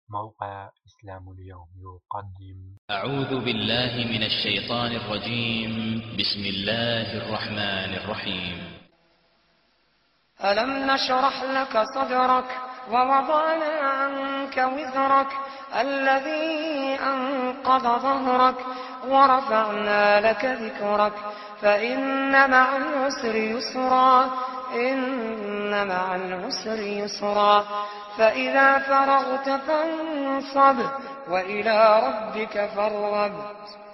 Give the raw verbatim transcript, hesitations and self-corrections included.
موقع إسلام اليوم يقدم. أعوذ بالله من الشيطان الرجيم. بسم الله الرحمن الرحيم. ألم نشرح لك صدرك ووضعنا عنك وزرك الذي أنقض ظهرك ورفعنا لك ذكرك فإن مع العسر يسرا إن مع العسر يسرا فإذا فرغت فانصب وإلى ربك فارغب.